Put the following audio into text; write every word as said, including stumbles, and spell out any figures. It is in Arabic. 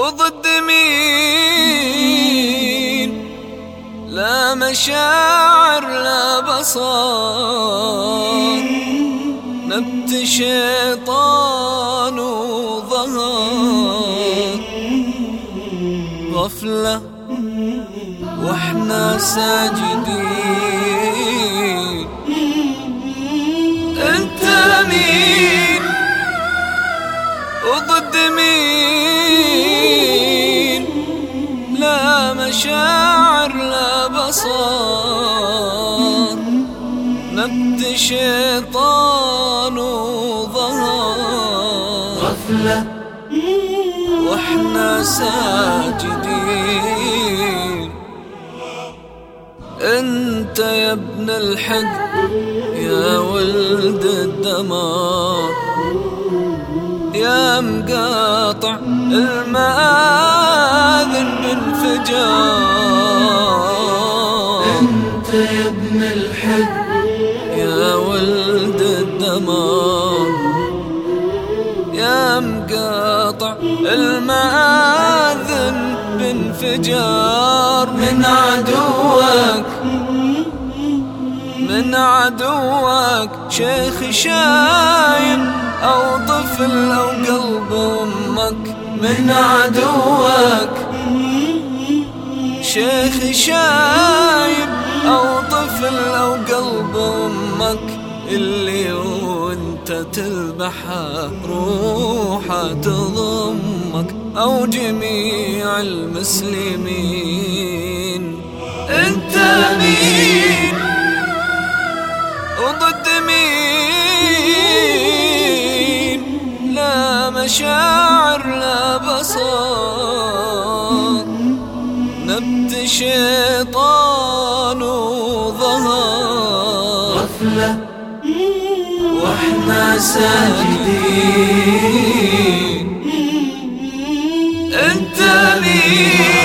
وضد مين؟ لا مشاعر لا بصر، نبت شيطان وظهر، غفلة واحنا ساجدين. انت مين وضد مين؟ لا مشاعر لا بصر، نبت شيطان وظهر، غفلة واحنا ساجدين. انت يا ابن الحق يا ولد الدمار، يا مقاطع المآذن بانفجار. انت يا ابن الحق يا ولد الدمار، يا مقاطع المآذن بانفجار. من عدوك من عدوك شيخ شايب أو طفل أو قلب أمك. من عدوك شيخ شايب أو طفل أو قلب أمك، اللي وانت تذبحه روحه تضمك، أو جميع المسلمين. انت مين وضد مين؟ لا مشاعر لا بصر، نبت شيطان وظهر، غفلة واحنا ساجدين. انت مين